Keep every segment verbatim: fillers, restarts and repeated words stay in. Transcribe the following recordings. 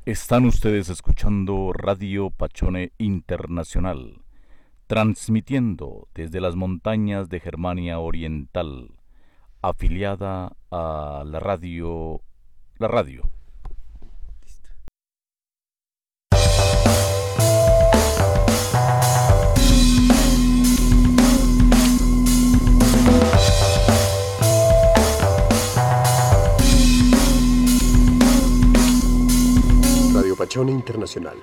Están ustedes escuchando Radio Pachone Internacional, transmitiendo desde las montañas de Germania Oriental, afiliada a la radio... La radio. Radio Pachone Internacional.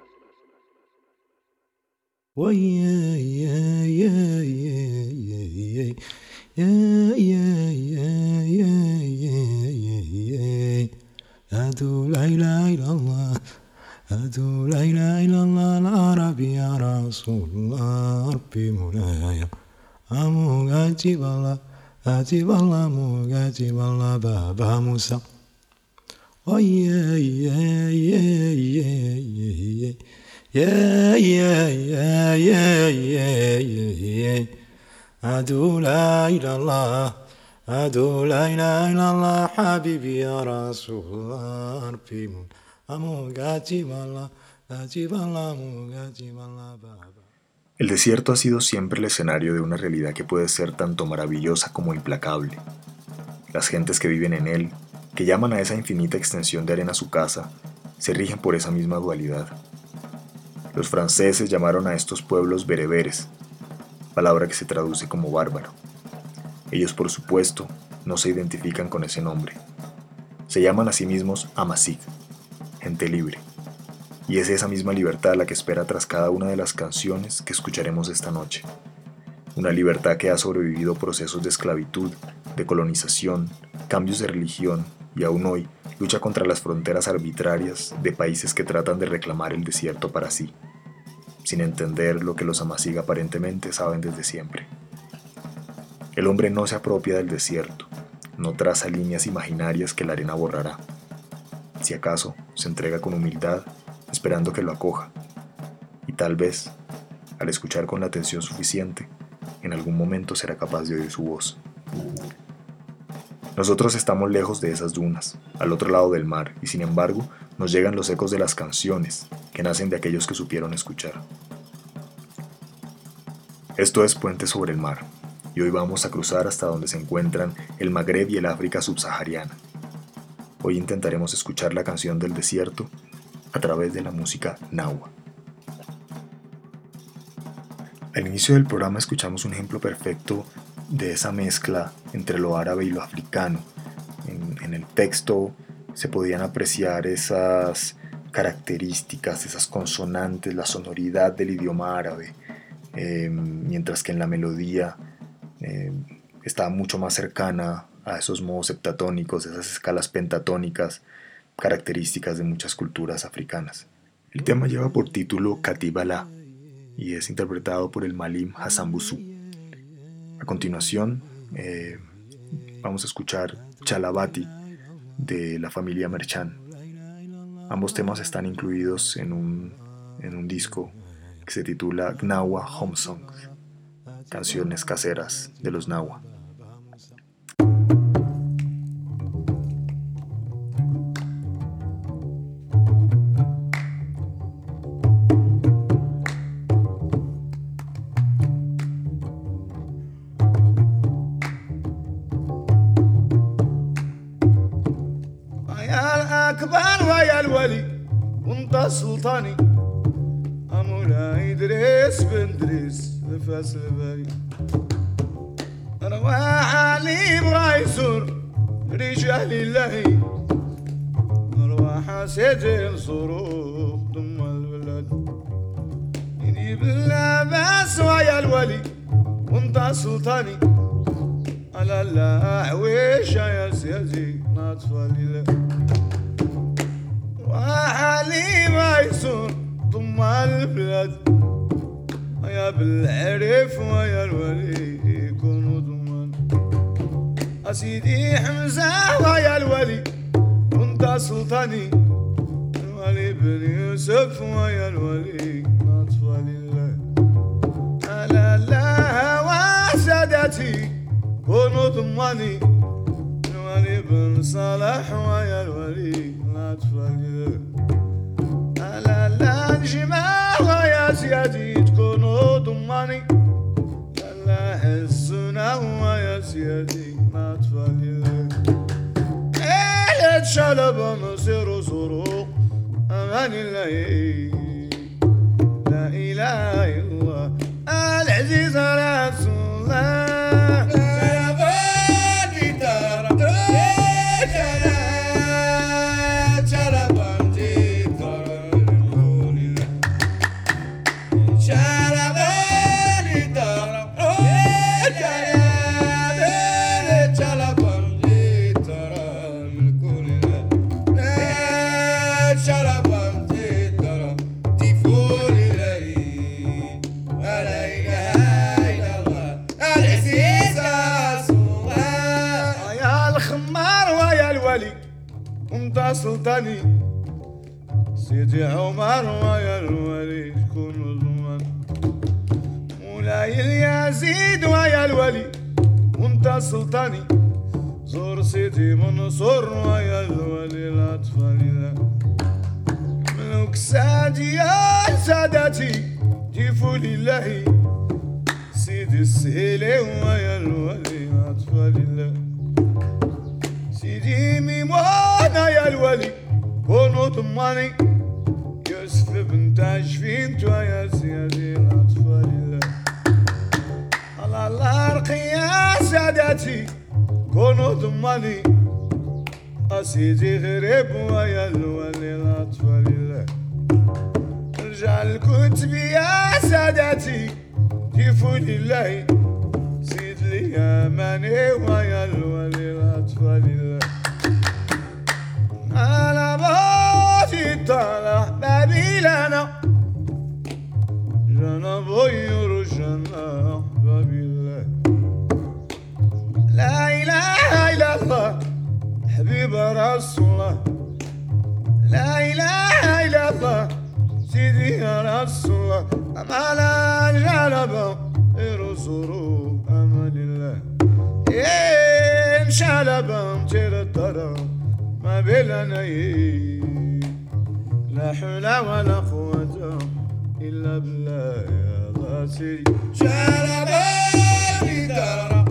أدو لا إله إلا الله أدو لا إله إلا الله العربي يا رسول الله ربي مولاي أمو أجيب الله أجيب الله مو أجيب الله بابا موسى Oh yeah yeah yeah yeah yeah yeah yeah yeah yeah yeah yeah yeah أدو لا إله إلا الله أدو لا إله إلا الله حبيبي يا رسول الله ربي أمو أجيب الله أجيب الله مو أجيب الله بابا. El desierto ha sido siempre el escenario de una realidad que puede ser tanto maravillosa como implacable. Las gentes que viven en él, que llaman a esa infinita extensión de arena su casa, se rigen por esa misma dualidad. Los franceses llamaron a estos pueblos bereberes, palabra que se traduce como bárbaro. Ellos, por supuesto, no se identifican con ese nombre. Se llaman a sí mismos Amazigh, gente libre. Y es esa misma libertad la que espera tras cada una de las canciones que escucharemos esta noche. Una libertad que ha sobrevivido procesos de esclavitud, de colonización, cambios de religión y aún hoy lucha contra las fronteras arbitrarias de países que tratan de reclamar el desierto para sí, sin entender lo que los Amazigh aparentemente saben desde siempre. El hombre no se apropia del desierto, no traza líneas imaginarias que la arena borrará. Si acaso, se entrega con humildad, esperando que lo acoja, y tal vez, al escuchar con la atención suficiente, en algún momento será capaz de oír su voz. Nosotros estamos lejos de esas dunas, al otro lado del mar, y sin embargo nos llegan los ecos de las canciones que nacen de aquellos que supieron escuchar. Esto es Puente sobre el Mar, y hoy vamos a cruzar hasta donde se encuentran el Magreb y el África subsahariana. Hoy intentaremos escuchar la canción del desierto a través de la música nahua. Al inicio del programa escuchamos un ejemplo perfecto de esa mezcla entre lo árabe y lo africano. En, en el texto se podían apreciar esas características, esas consonantes, la sonoridad del idioma árabe, eh, mientras que en la melodía eh, estaba mucho más cercana a esos modos septatónicos, esas escalas pentatónicas, características de muchas culturas africanas. El tema lleva por título Katibala y es interpretado por el Malim Hassan Bouzou. A continuación, eh, vamos a escuchar Chalabati de la familia Merchan. Ambos temas están incluidos en un, en un disco que se titula Gnawa Home Songs, canciones caseras de los Nahua. سلطاني أمولاي إدريس بندريس نفاس الباري رواح علي برايسور رجال الله رواح سجل صروخ دم البلاد إني باللباس ويا الولي وانت سلطاني على الله ويش يا سيدي ناطفة لله وحالي ما يسون ضم البلاد يا بالعرف ويا الولي يكونوا ضمان أسيدي حمزة ويا الولي وانت سلطاني الولي بن يوسف ويا الولي ناطفة لله على الله وسادتي كونوا ضماني الولي بن صالح ويا الولي ناطفة لله سيادي تكونوا ضماني لا حسنا هو يا سيادي ما تفالي ايه شلب مصير صروق امان الله لا اله الا الله العزيز رسول الله سلطاني سيدي عمر ويا الولي كون ضمان مولاي اليزيد ويا الولي وانت سلطاني زور سيدي منصور ويا الولي الاطفال لا ملوك سادي يا سادتي جيفوا لله سيدي السهيلي ويا الولي الاطفال لا سيدي ميمونا يا الولي كونوا ضماني يوسف بن تاشفين يا سيدي الاطفال الله الله الله ارقي يا سادتي كونوا ضماني اسيدي غريب ويا الولي الاطفال الله ارجع الكتب يا سادتي جيفوا لله سيد لي اماني ويا الولي الاطفال الله أنا باتي طالع بابي لنا جانا بيور جانا بابي الله لا إله إلا الله حبيب رسول الله لا إله إلا الله سيدي يا رسول الله أمالا جلبا رسول أمان الله إن شلبا ترى ما بلنا لا حول ولا قوة إلا بالله يا الله سيدي شرباني ترى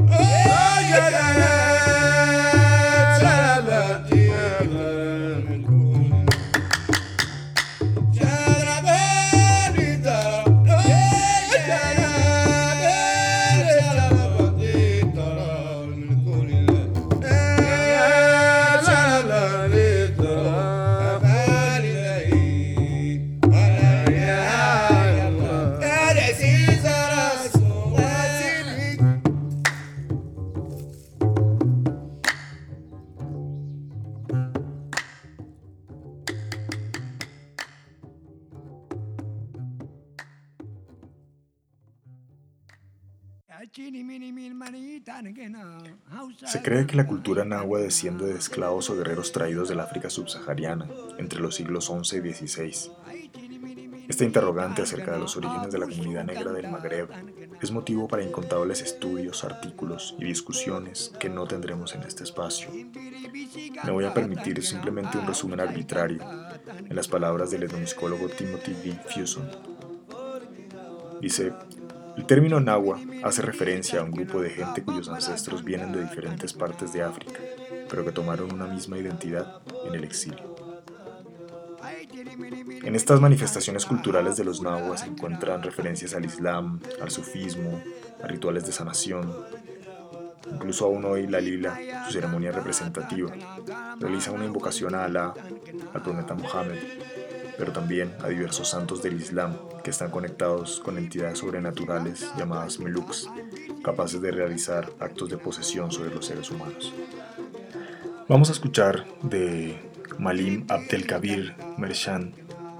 Se cree que la cultura nahua desciende de esclavos o guerreros traídos del África subsahariana entre los siglos once y dieciséis. Esta interrogante acerca de los orígenes de la comunidad negra del Magreb es motivo para incontables estudios, artículos y discusiones que no tendremos en este espacio. Me voy a permitir simplemente un resumen arbitrario en las palabras del etnomusicólogo Timothy D. Fuson. Dice: el término nahua hace referencia a un grupo de gente cuyos ancestros vienen de diferentes partes de África, pero que tomaron una misma identidad en el exilio. En estas manifestaciones culturales de los nahuas se encuentran referencias al Islam, al sufismo, a rituales de sanación. Incluso aún hoy la lila, su ceremonia representativa, realiza una invocación a Alá, al profeta Mohammed, pero también a diversos santos del Islam que están conectados con entidades sobrenaturales llamadas meluks, capaces de realizar actos de posesión sobre los seres humanos. Vamos a escuchar de Malim Abdelkabir Mershan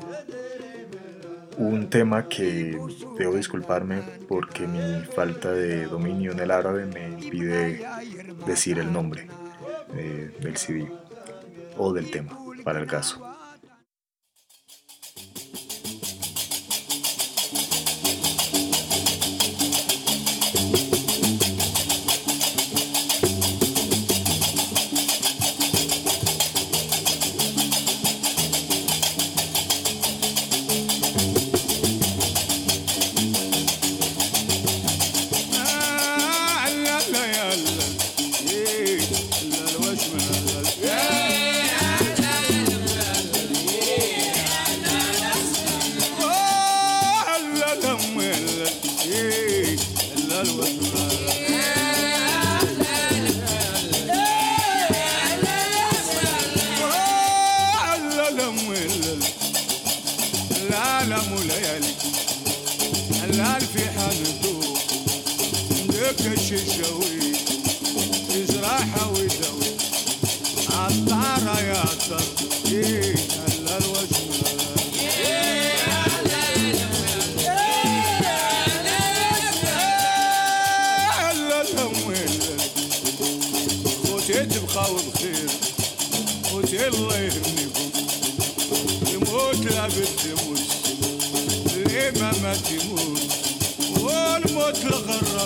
un tema que debo disculparme porque mi falta de dominio en el árabe me impide decir el nombre eh, del C D o del tema, para el caso. العالم وليالي العال في حالته ذاك الشيشاوي يجرحها ويداوي عالطارة يا عطار ايه هلا الوجه تبقى بخير خوتي الله يهنيكم يموت لا بتموت الإمام ما تموت والموت الغرر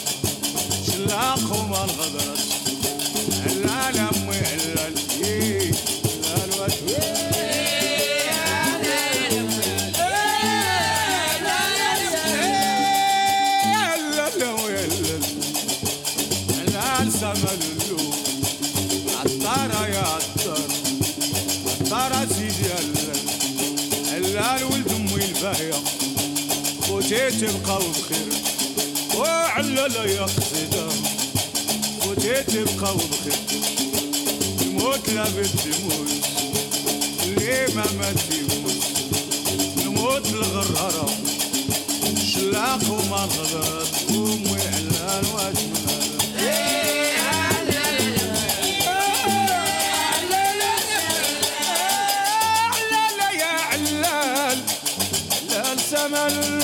شلاق وما الغدرس العالم وعلال ايه الوجه سمل اللوم عطارة يا عطار عطارة سيدي هلال هلال ولد امي الباهية خوتي تبقاو بخير وعلالا يا قصيدة خوتي تبقاو بخير الموت لا بد يموت اللي ما مات يموت الموت الغرارة شلاق وما غدرت امي علال واجمل سمل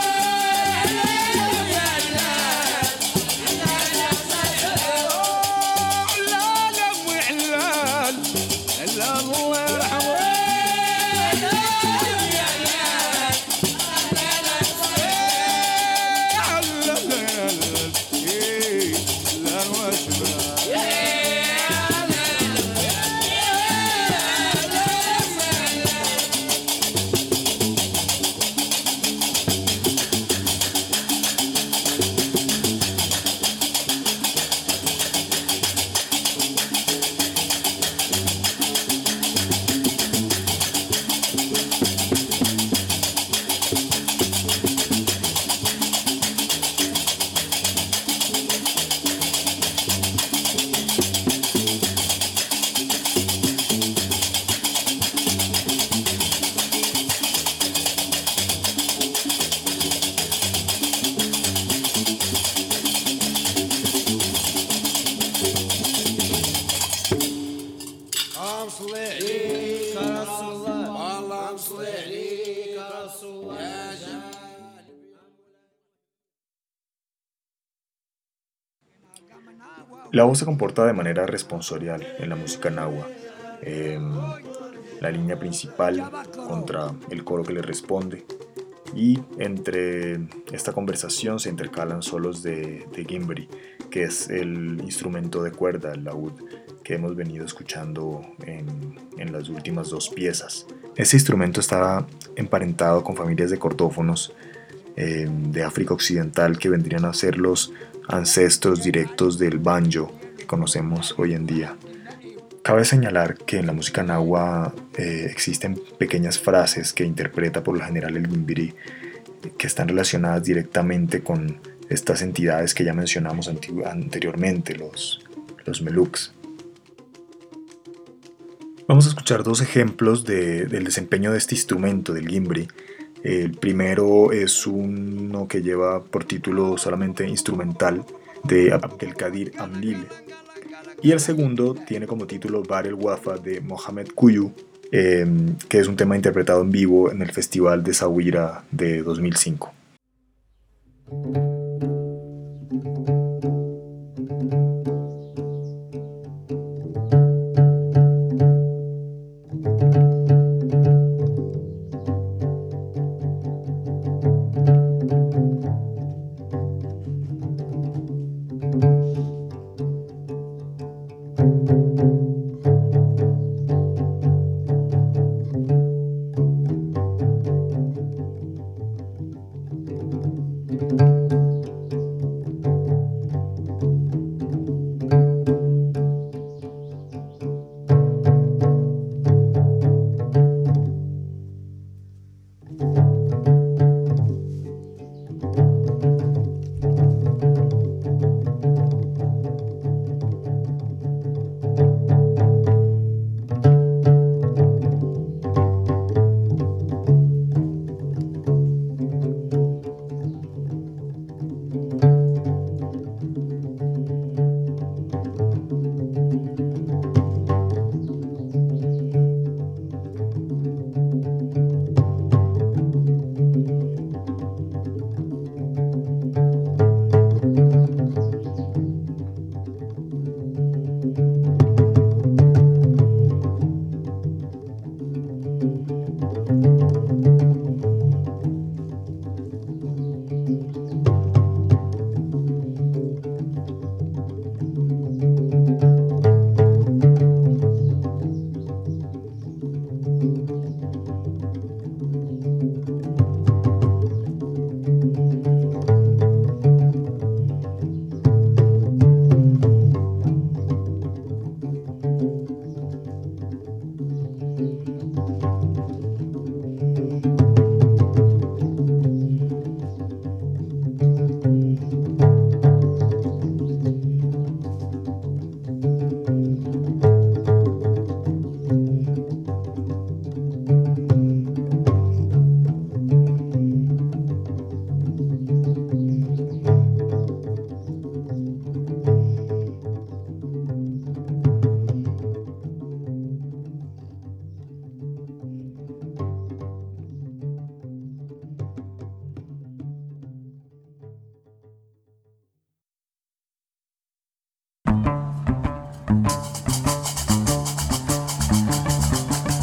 La voz se comporta de manera responsorial en la música nahua. Eh, la línea principal contra el coro que le responde, y entre esta conversación se intercalan solos de, de gimbri, que es el instrumento de cuerda, el laúd, que hemos venido escuchando en, en las últimas dos piezas. Este instrumento está emparentado con familias de cordófonos eh, de África Occidental, que vendrían a ser los ancestros directos del banjo que conocemos hoy en día. Cabe señalar que en la música nahua eh, existen pequeñas frases que interpreta por lo general el gimbri, que están relacionadas directamente con estas entidades que ya mencionamos anti- anteriormente, los, los meluks. Vamos a escuchar dos ejemplos de, del desempeño de este instrumento, del gimbri. El primero es uno que lleva por título solamente instrumental, de Abdelkadir Amlile. Y el segundo tiene como título Bar el Wafa, de Mohamed Kuyu, eh, que es un tema interpretado en vivo en el Festival de Zawira de dos mil cinco.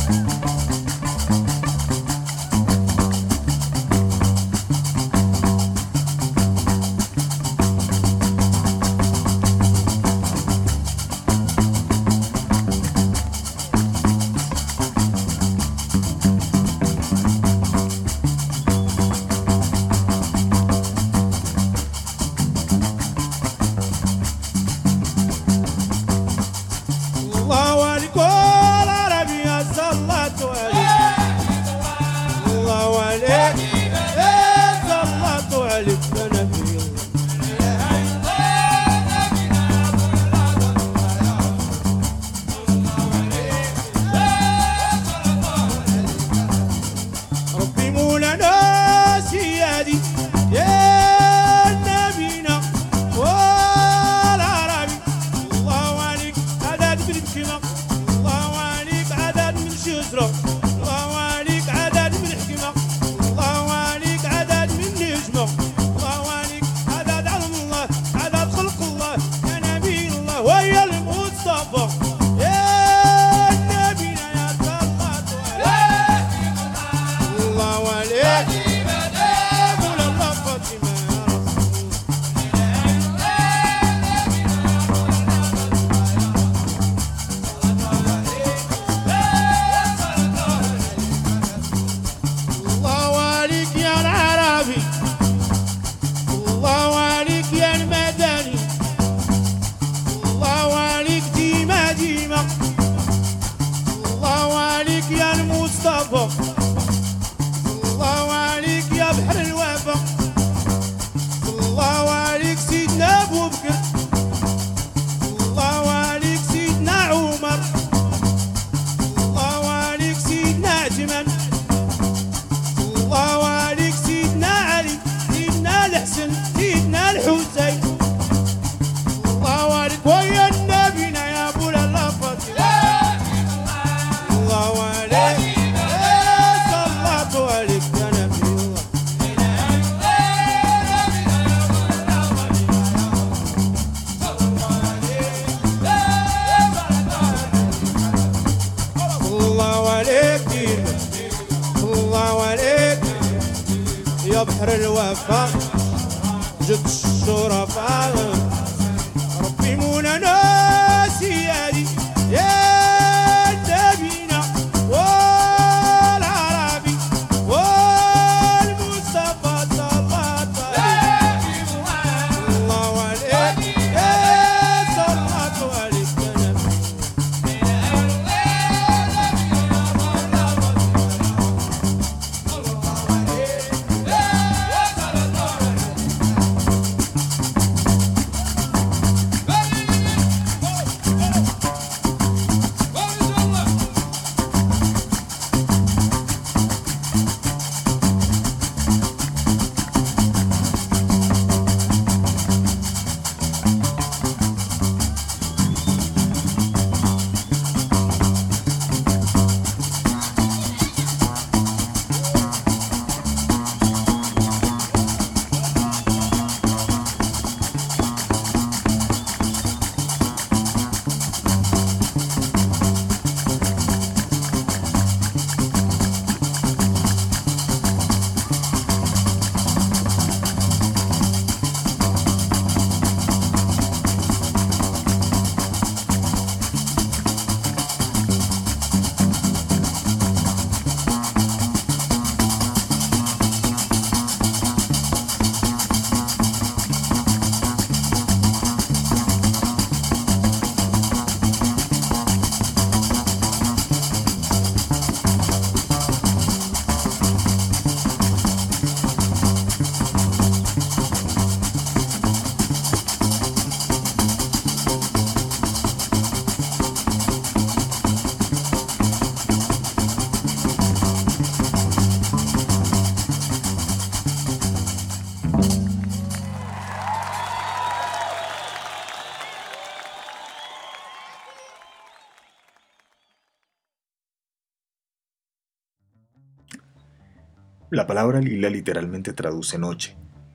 La palabra lila literalmente traduce noche,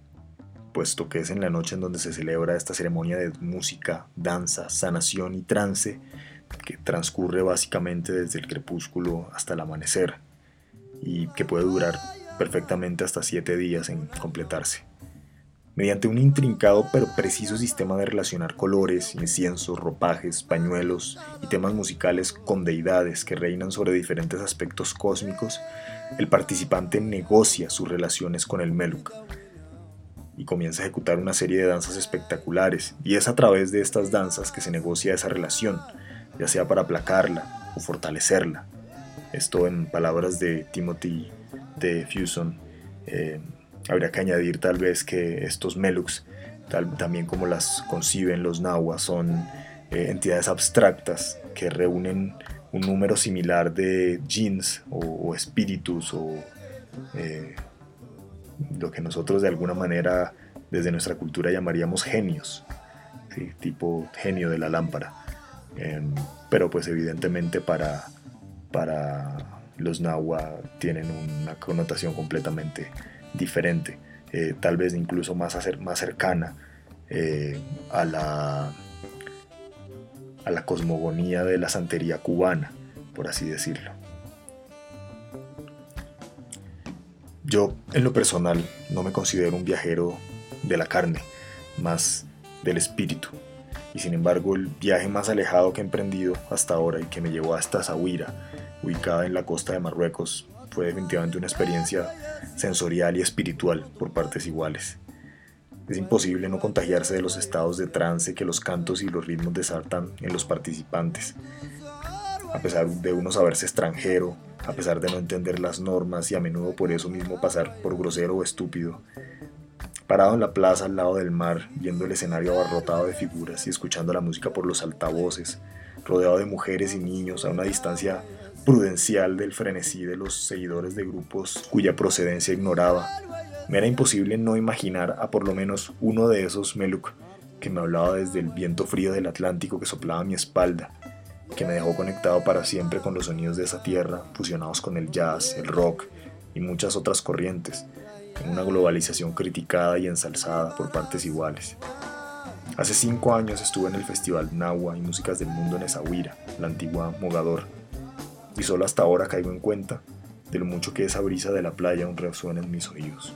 puesto que es en la noche en donde se celebra esta ceremonia de música, danza, sanación y trance que transcurre básicamente desde el crepúsculo hasta el amanecer y que puede durar perfectamente hasta siete días en completarse. Mediante un intrincado pero preciso sistema de relacionar colores, inciensos, ropajes, pañuelos y temas musicales con deidades que reinan sobre diferentes aspectos cósmicos, el participante negocia sus relaciones con el Meluk y comienza a ejecutar una serie de danzas espectaculares, y es a través de estas danzas que se negocia esa relación, ya sea para aplacarla o fortalecerla. Esto, en palabras de Timothy de Fuson, eh, habría que añadir tal vez que estos Meluks, tal, también como las conciben los nahuas, son eh, entidades abstractas que reúnen un número similar de jinns o, o espíritus o eh, lo que nosotros de alguna manera desde nuestra cultura llamaríamos genios, ¿sí? Tipo genio de la lámpara, eh, pero pues evidentemente para, para los nahua tienen una connotación completamente diferente, eh, tal vez incluso más, acer- más cercana eh, a, la, a la cosmogonía de la santería cubana, por así decirlo. Yo, en lo personal, no me considero un viajero de la carne, más del espíritu, y sin embargo el viaje más alejado que he emprendido hasta ahora y que me llevó hasta Essaouira, ubicada en la costa de Marruecos, fue definitivamente una experiencia sensorial y espiritual por partes iguales. Es imposible no contagiarse de los estados de trance que los cantos y los ritmos desatan en los participantes. A pesar de uno saberse extranjero, a pesar de no entender las normas y a menudo por eso mismo pasar por grosero o estúpido, parado en la plaza al lado del mar, viendo el escenario abarrotado de figuras y escuchando la música por los altavoces, rodeado de mujeres y niños a una distancia prudencial del frenesí de los seguidores de grupos cuya procedencia ignoraba, me era imposible no imaginar a por lo menos uno de esos Meluk que me hablaba desde el viento frío del Atlántico que soplaba a mi espalda, que me dejó conectado para siempre con los sonidos de esa tierra, fusionados con el jazz, el rock y muchas otras corrientes, en una globalización criticada y ensalzada por partes iguales. Hace cinco años estuve en el Festival Nahua y Músicas del Mundo en Essaouira, la antigua Mogador, y solo hasta ahora caigo en cuenta de lo mucho que esa brisa de la playa aún resuena en mis oídos.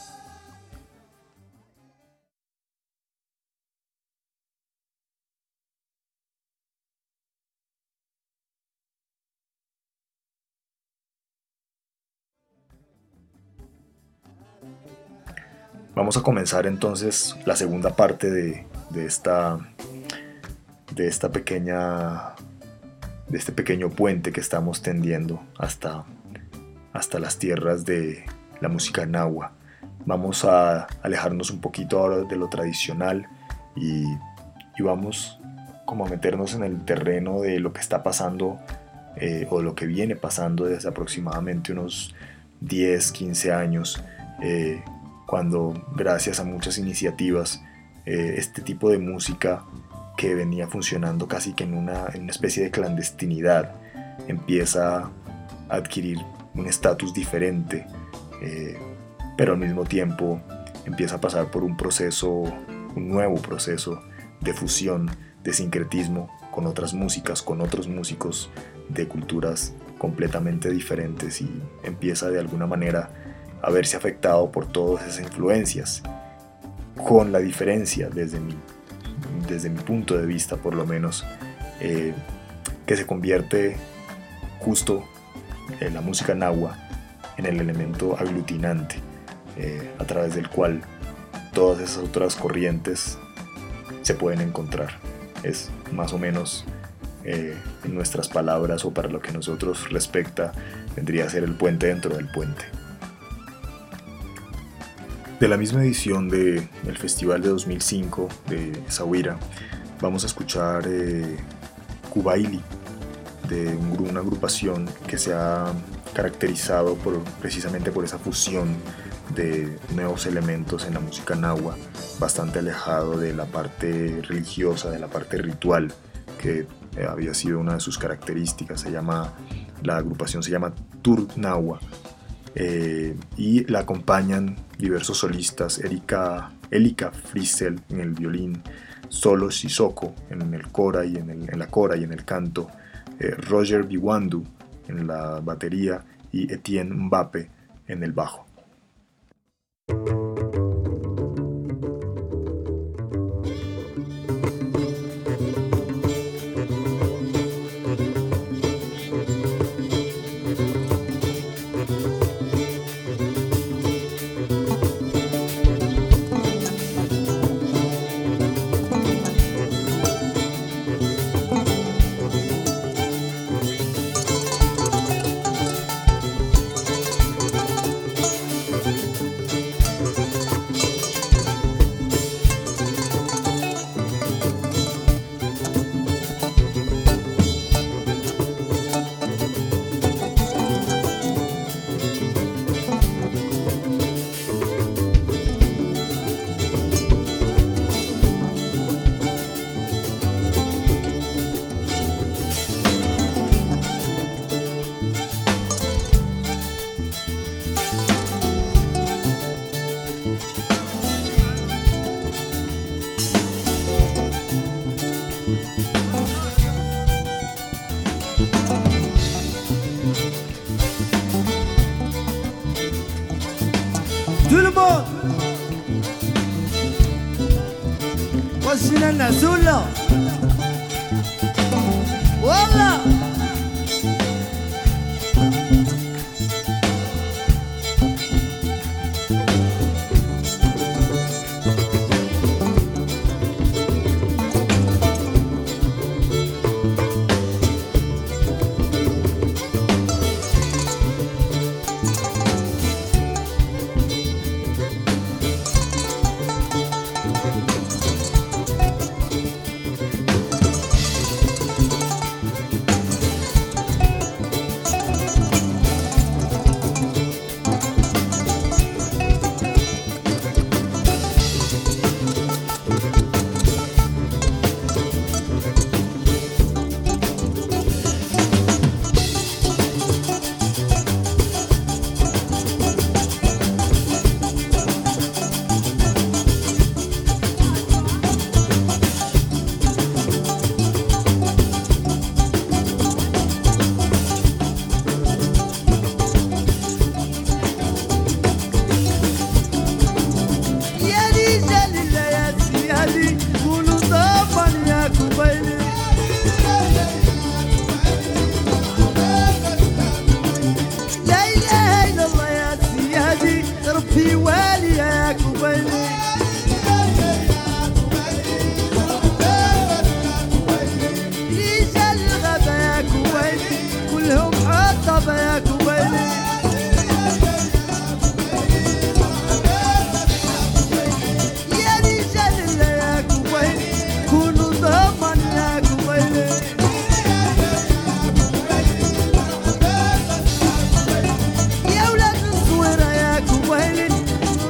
Vamos a comenzar entonces la segunda parte de, de esta de esta pequeña de este pequeño puente que estamos tendiendo hasta, hasta las tierras de la música nahua. Vamos a alejarnos un poquito ahora de lo tradicional y, y vamos como a meternos en el terreno de lo que está pasando eh, o lo que viene pasando desde aproximadamente unos diez, quince años, eh, cuando gracias a muchas iniciativas eh, este tipo de música que venía funcionando casi que en una, en una especie de clandestinidad empieza a adquirir un estatus diferente, eh, pero al mismo tiempo empieza a pasar por un proceso, un nuevo proceso de fusión, de sincretismo con otras músicas, con otros músicos de culturas completamente diferentes, y empieza de alguna manera a verse afectado por todas esas influencias, con la diferencia desde mi, desde mi punto de vista por lo menos, eh, que se convierte justo en la música nahua en el elemento aglutinante, eh, a través del cual todas esas otras corrientes se pueden encontrar. Es más o menos, eh, en nuestras palabras, o para lo que a nosotros respecta, vendría a ser el puente dentro del puente. De la misma edición del Festival de dos mil cinco de Essaouira, vamos a escuchar eh, Kubaili, de un, una agrupación que se ha caracterizado por, precisamente por esa fusión de nuevos elementos en la música nahua, bastante alejado de la parte religiosa, de la parte ritual, que eh, había sido una de sus características. Se llama, la agrupación se llama Turk Nahua. Eh, y la acompañan diversos solistas: Erika, Elika Friesel en el violín, Solo Sissoko en, el cora y en, el, en la cora y en el canto, eh, Roger Biwandu en la batería y Etienne Mbappé en el bajo. Tout le monde وسنا النعسولة والله في والياك وبيني رجال الغباك وبيني كلهم عطباك وبيني يا رجال اللياك وبيني كونوا ضمناك وبيني يا ولاد الصويرة ياك وبيني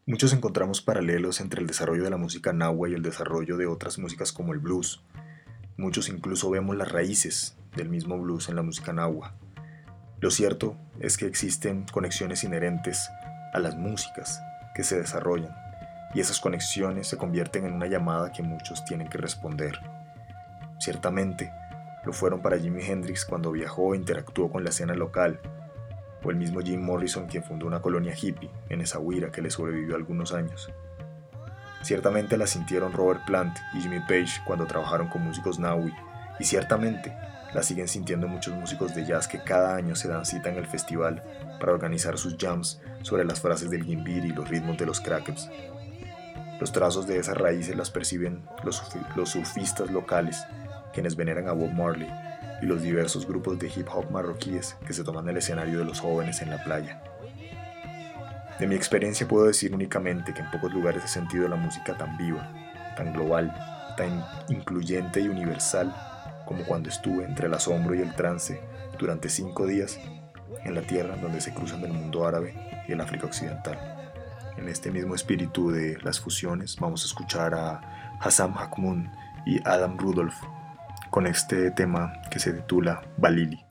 Muchos encontramos paralelos entre el desarrollo de la música nahua y el desarrollo de otras músicas como el blues. Muchos incluso vemos las raíces del mismo blues en la música nahua. Lo cierto es que existen conexiones inherentes a las músicas que se desarrollan, y esas conexiones se convierten en una llamada que muchos tienen que responder. Ciertamente, lo fueron para Jimi Hendrix cuando viajó e interactuó con la escena local, o el mismo Jim Morrison, quien fundó una colonia hippie en Essaouira que le sobrevivió algunos años. Ciertamente la sintieron Robert Plant y Jimmy Page cuando trabajaron con músicos Nahui, y ciertamente la siguen sintiendo muchos músicos de jazz que cada año se dan cita en el festival para organizar sus jams sobre las frases del Gimbiri y los ritmos de los crackers. Los trazos de esas raíces las perciben los, los surfistas locales, quienes veneran a Bob Marley, y los diversos grupos de hip hop marroquíes que se toman el escenario de los jóvenes en la playa. De mi experiencia puedo decir únicamente que en pocos lugares he sentido la música tan viva, tan global, tan incluyente y universal como cuando estuve entre el asombro y el trance durante cinco días en la tierra donde se cruzan el mundo árabe y el África Occidental. En este mismo espíritu de las fusiones vamos a escuchar a Hassam Hakmoun y Adam Rudolph con este tema que se titula Balili.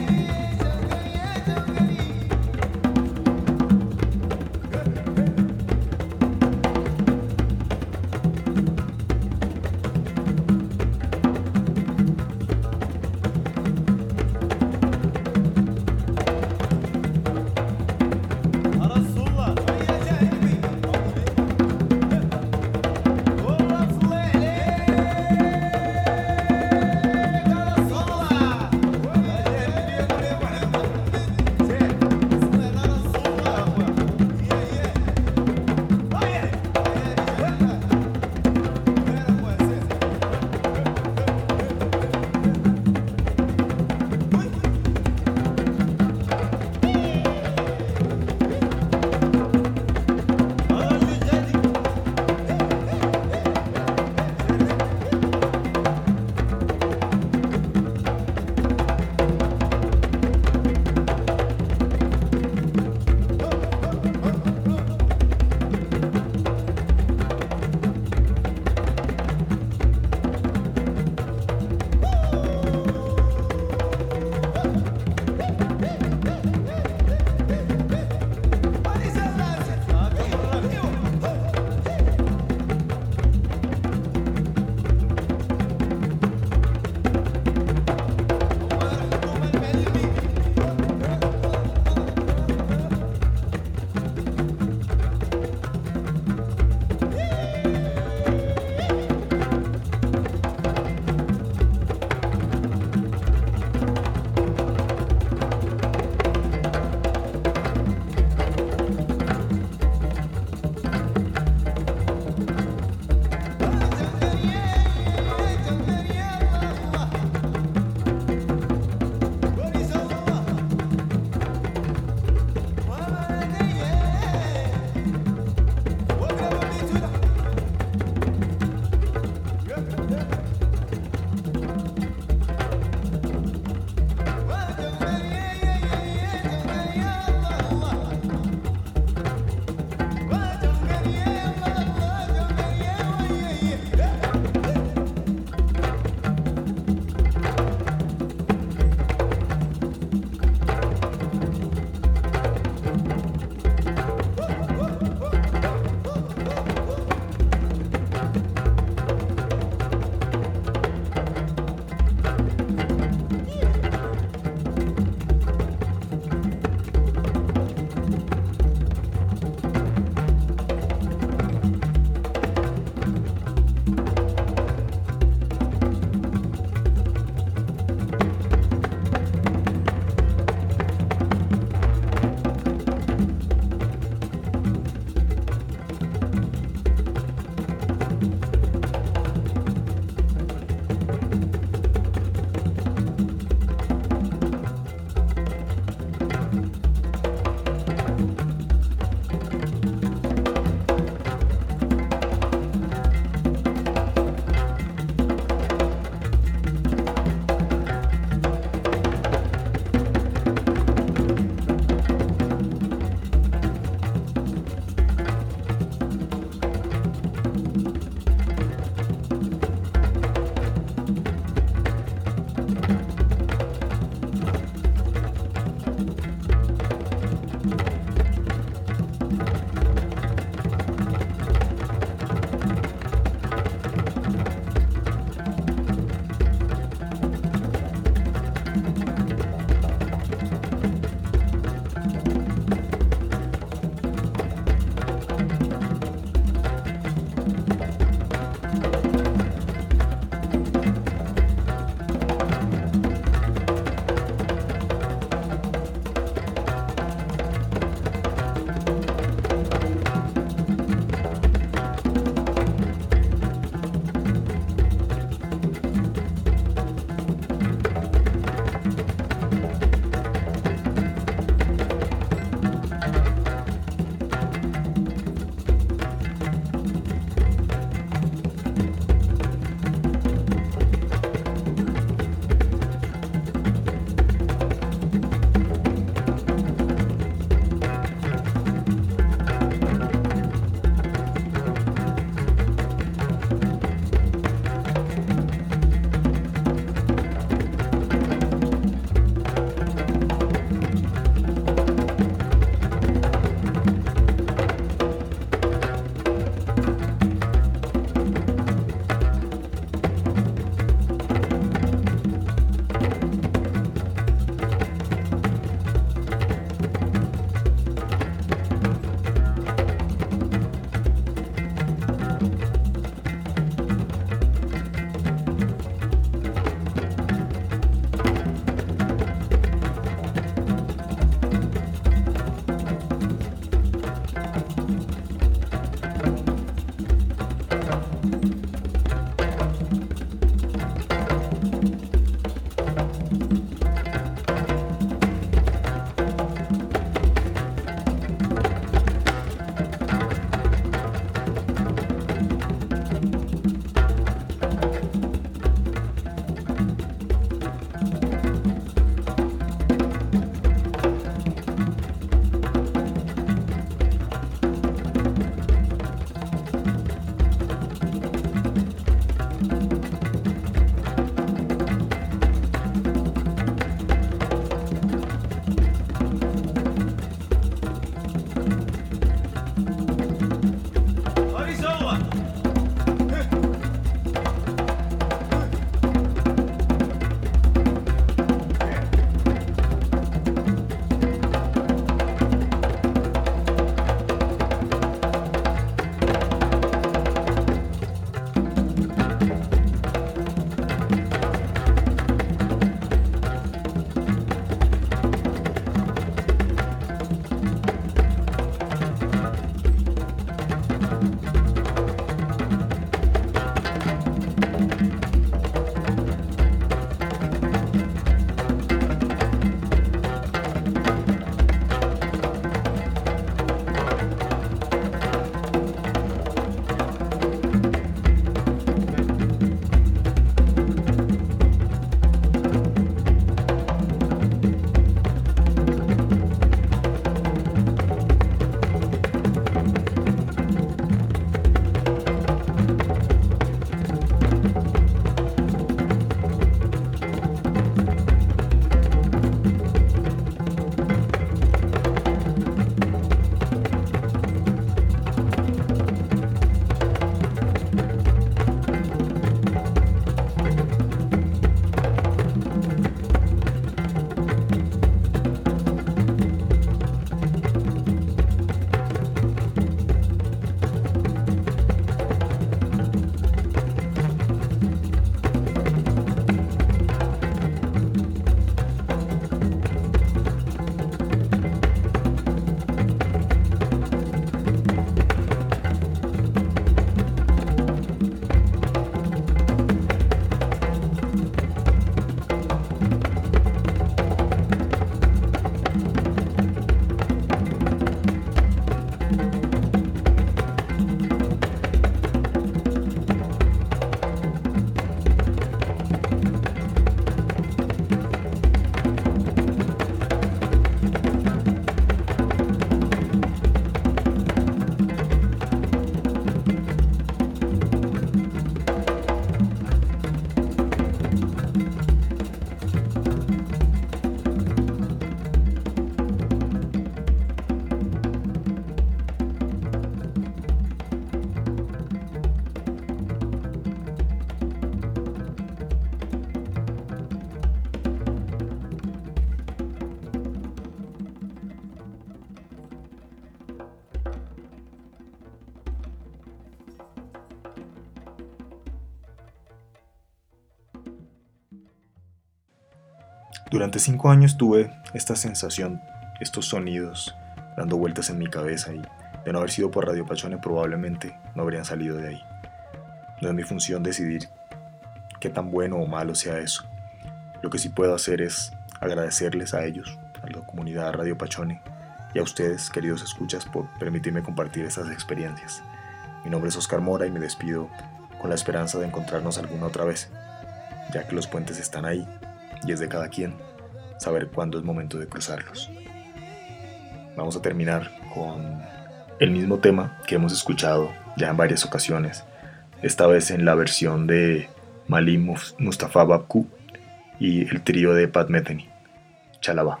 Durante cinco años tuve esta sensación, estos sonidos dando vueltas en mi cabeza y de no haber sido por Radio Pachone probablemente no habrían salido de ahí. No es mi función decidir qué tan bueno o malo sea eso. Lo que sí puedo hacer es agradecerles a ellos, a la comunidad Radio Pachone y a ustedes, queridos escuchas, por permitirme compartir estas experiencias. Mi nombre es Oscar Mora y me despido con la esperanza de encontrarnos alguna otra vez, ya que los puentes están ahí y es de cada quien saber cuándo es momento de cruzarlos. Vamos a terminar con el mismo tema que hemos escuchado ya en varias ocasiones, esta vez en la versión de Malim Mustafa Babku y el trío de Pat Metheny, Chalaba.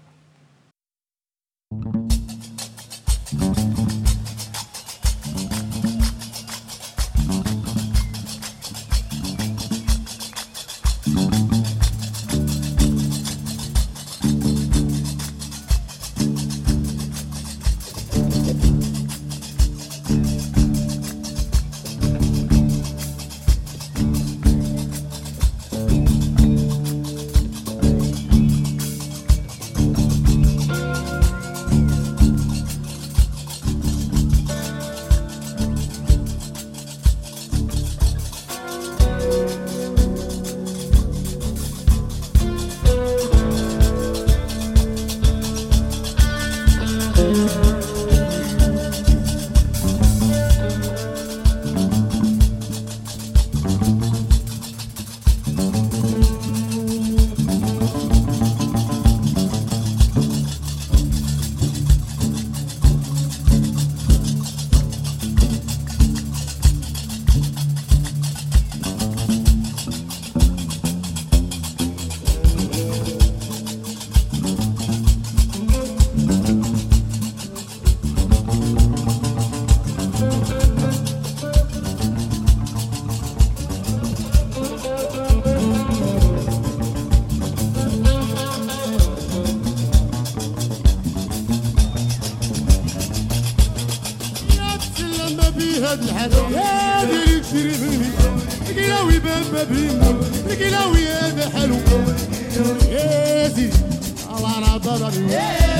هاد الحال يا ديري تشري مني القلاوي بابا بيمو القلاوي هذا حلو يا سيدي الله راه ضربني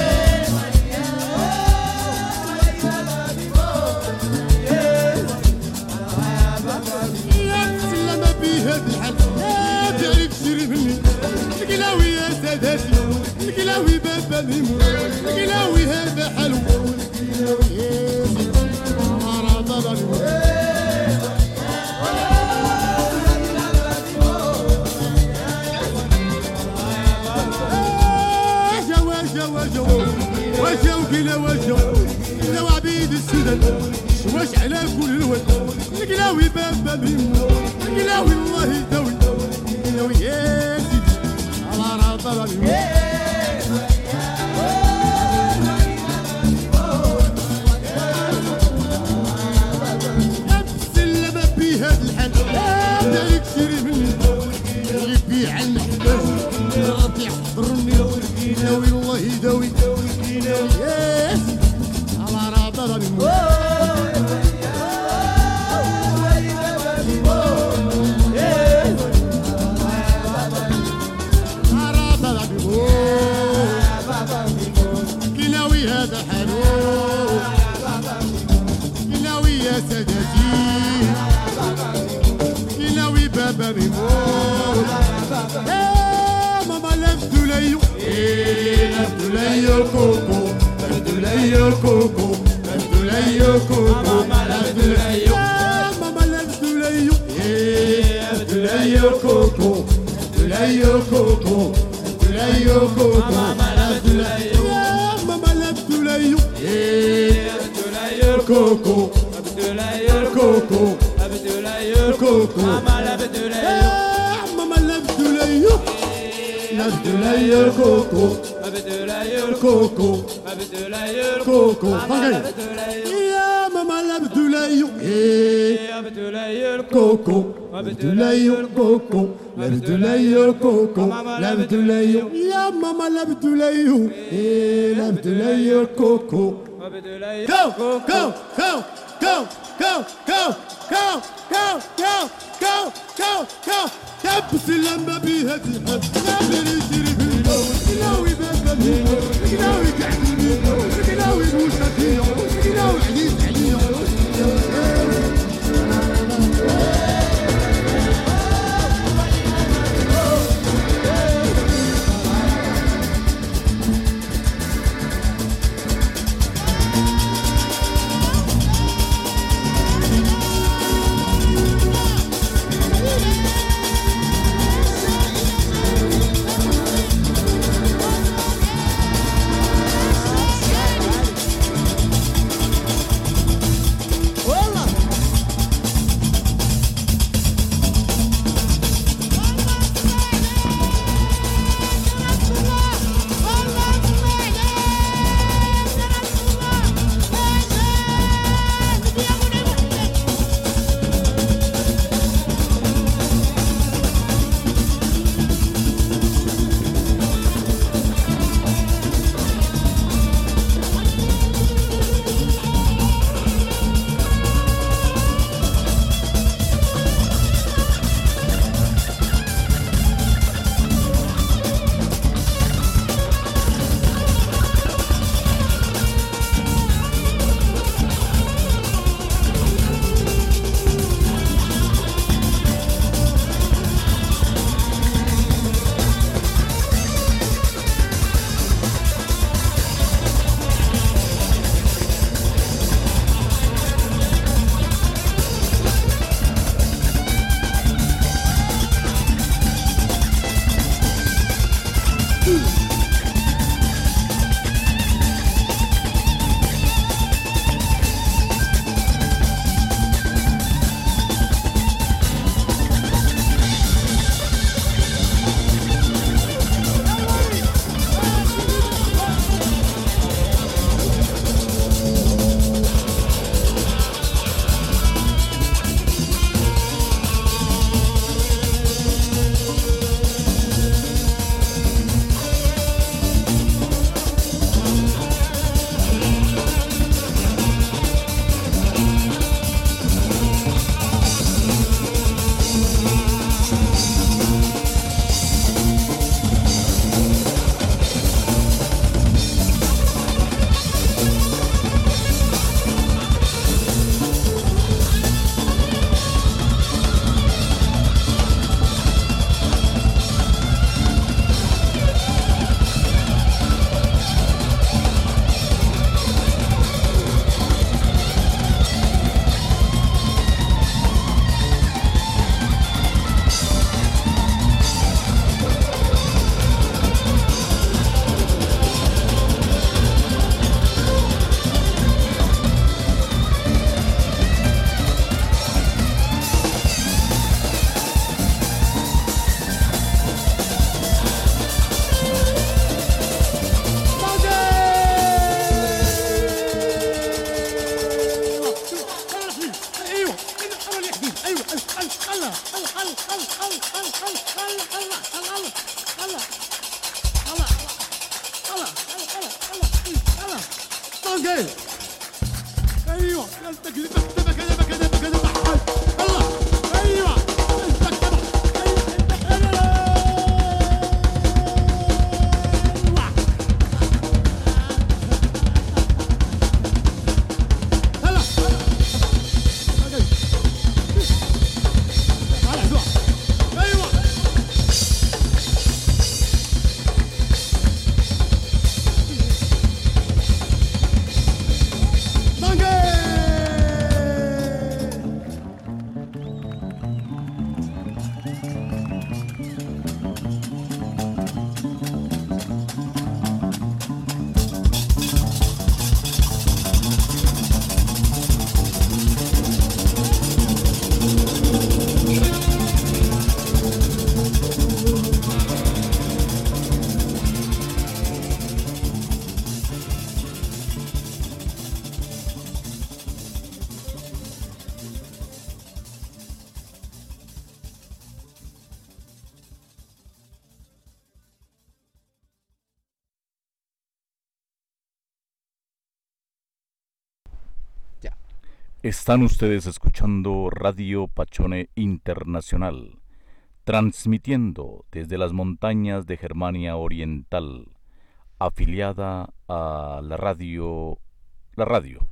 يا سلامة بهاد الحال يا ديري تشري مني القلاوي يا ساداتي القلاوي بابا بيمو القلاوي هذا حلو يا سيدي وجهو كلا وجهو لو عبيد السودان واش على كل الواد القلاوي بابا بيمو القلاوي الله يداوي القلاوي يا سيدي على راه ضربي هاد الحال بدا يكسر مني اللي يبيع المحباس ربي يحضرني القلاوي الله يداوي ياس على راه ضربي قلاوي هذا حلو قلاوي يا سادتي بابا بيموت يا ماما لفت ليو لفت ليو كوكو لفت ليو كوكو لفت ليو كوكو لفت ليو يا ماما لفت ليو لفت ليو كوكو لفت ليو كوكو لفت ليو كوكو ماما لفت ليو يا ماما لفت ليو لفت ليو كوكو لفت ليو كوكو كوكو ماما لبت ليو ماما لبت ليو لبت ليو كوكو لبت ليو كوكو لبت ليو كوكو يا ماما لبت ليو لبت ليو كوكو لبت ليو كوكو لبت ليو كوكو لبت ليو يا ماما لبت ليو لبت ليو كوكو كوكو كوكو كوكو كوكو كوكو كاو كاو كاو كاو كاو كاو كبس لما بيها تحب لا بيري القلاوي بابا ميمو القلاوي كعبي ميمو القلاوي موسى فيو القلاوي عزيز عليو طنجة ايوه التكلفه كذا كذا كذا كذا الله ايوه Están ustedes escuchando Radio Pachone Internacional, transmitiendo desde las montañas de Germania Oriental, afiliada a la radio... La radio.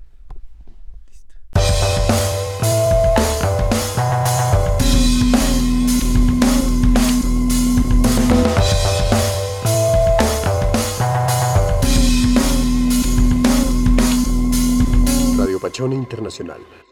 Radio Pachone Internacional.